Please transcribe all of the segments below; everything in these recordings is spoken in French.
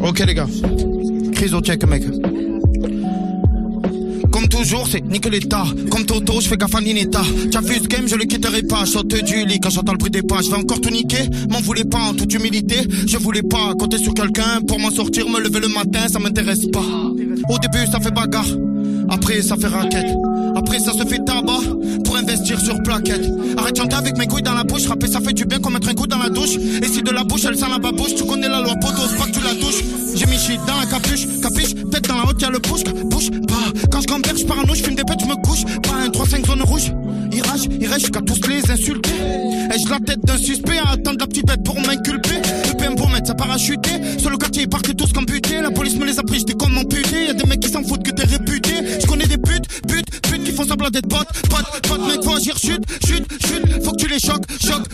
Ok les gars, crise au check mec. Comme toujours c'est nique l'état. Comme Toto je fais gaffe à Ninetta. T'as vu ce game je le quitterai pas. Saute du lit quand j'entends le bruit des pas. Je vais encore tout niquer, m'en voulais pas en toute humilité. Je voulais pas compter sur quelqu'un pour m'en sortir. Me lever le matin ça m'intéresse pas. Au début ça fait bagarre, après ça fait raquette. Après ça se fait tabac pour investir sur plaquette. Arrête de chanter avec mes couilles dans la bouche. Rapper ça fait du bien comme mettre un coup dans la douche. Et si de la bouche elle sent la babouche, tu connais la loi poteau, c'est pas que tu la touches. J'ai mis shit dans la capuche, capiche. Tête dans la haute y'a le bouche, bouge pas. Quand je gamberge je parano, je fume des pètes, je me couche. Pas un 3-5 zone rouge. Il rage jusqu'à tous les insulter. Ai-je la tête d'un suspect à attendre la petite bête pour m'inculper. Le PM pour mettre ça parachuté. Sur le quartier ils partent tous comme butés. La police me les a pris, j'étais comme amputé. Y'a des mecs qui s'en foutent que t'es réputé. Je connais des putes qui font semblant d'être potes, mec, faut agir, chute, faut que tu les choques.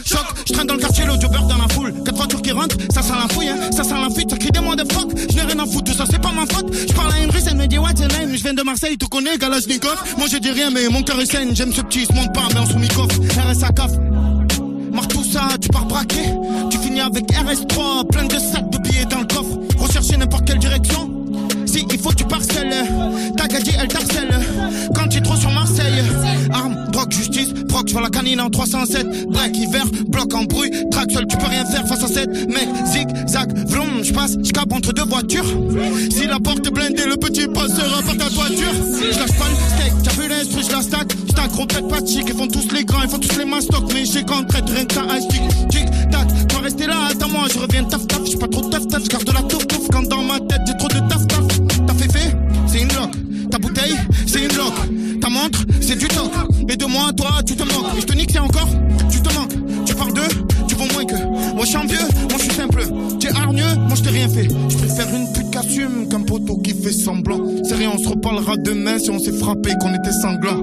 Je traîne dans le quartier, l'audio beurre dans la foule. 4 voitures qui rentrent, ça sent la fouille, hein, ça sent la fuite, ça crie des mots de fuck. Je n'ai rien à foutre, tout ça c'est pas ma faute. Je parle à une russe, elle me dit what's your name. Je viens de Marseille, tu connais, Kalachnikov. Moi je dis rien, mais mon cœur est sain. J'aime ce petit, se monte pas, mais en sous mi-coffre. RSA CAF, marre tout ça, tu pars braqué. Tu finis avec RS3, plein de sacs de billets dans le coffre. Rechercher n'importe quelle direction. Si il faut que tu parcelles, ta gadget elle t'harcèle. Quand tu es trop sur Marseille. Arme, drogue, justice, proc, je vois la canine en 307. Break, hiver, bloc en bruit. Track seul, tu peux rien faire face à 7 mecs. Zig, zag, vroom, j'passe, j'cape entre deux voitures. Si la porte est blindée, le petit passera par ta toiture. J'lâche pas le steak, t'as vu l'instru, j'la stack. J'stack, gros pète pas de chic, ils font tous les grands, ils font tous les mastocs. Mais j'ai quand traite, rien que ça, un stick, tic, tac. Toi rester là, attends-moi, je reviens taf, j'suis pas trop taf, j'garde la touffe, quand dans ma tête, j'ai trop de taf. Ta féfé, c'est une loque. Ta bouteille, c'est une loque. Ta montre, c'est du toc. Et de moi, toi, tu te moques. Et je te nique, c'est encore, tu te manques. Tu parles d'eux, tu vaux moins que. Moi, je suis envieux, moi, je suis simple. T'es hargneux, moi, je t'ai rien fait. Je préfère une pute qu'assume qu'un poteau qui fait semblant. C'est rien, on se reparlera demain si on s'est frappé, qu'on était sanglants.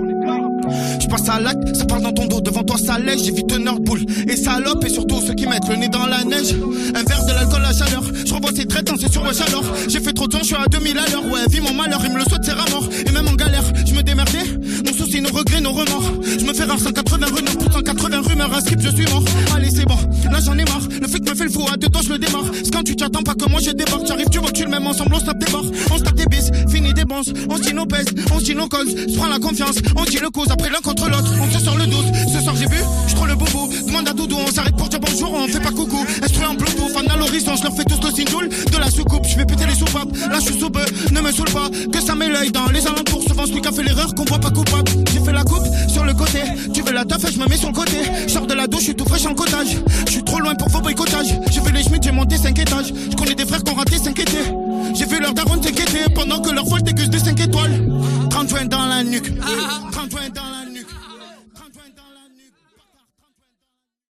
Je passe à l'acte, ça parle dans ton dos, devant toi ça lèche, j'évite Nord Bull et salope et surtout ceux qui mettent le nez dans la neige. Un verre de l'alcool à chaleur, je revois ces traits c'est sur wesh alors. J'ai fait trop de temps, je suis à 2000 à l'heure, ouais, vis mon malheur, il me le souhaite, c'est rare mort. Et même en galère, je me démerdais, nos soucis, nos regrets, nos remords. Je me fais rare 180 rumeurs, pour 180 rumeurs, un skip, je suis mort. Allez c'est bon, là j'en ai marre, le flic me fait le fou, à deux temps je le démarre. C'est quand tu t'attends pas que moi je débarque, j'arrive, tu recules, même ensemble on se tape des barres. On se tape des bis, fini des bons, on se dit nos pèses, on se dit nos causes, se prend la confiance, on dit le cause, après l'un contre l'autre. On se sort le 12, ce soir j'ai vu, je trouve le boubou. Demande à Doudou, on s'arrête pour dire bonjour, on fait pas coucou. Instruit en bluetooth, fan à l'horizon, je leur fais tous le sindoul de la soucoupe, je vais péter les soupapes. Là je suis sous peu, ne me saoule pas, que ça met l'œil dans les alentours. Souvent celui qui a fait l'erreur qu'on voit pas coupable. J'ai fait la coupe sur le côté, tu veux la taf et je me mets sur le côté. Je sors de la douche, je suis tout fraîche en cottage. Je suis trop loin pour vos boycottages. J'ai vu les Schmitt, j'ai monté 5 étages. Je connais des frères qui ont raté 5 étés. J'ai vu leur daronne s'inquiéter pendant que leur folle déguse des 5 étoiles. 30 joints dans la nuque, 30 joints dans la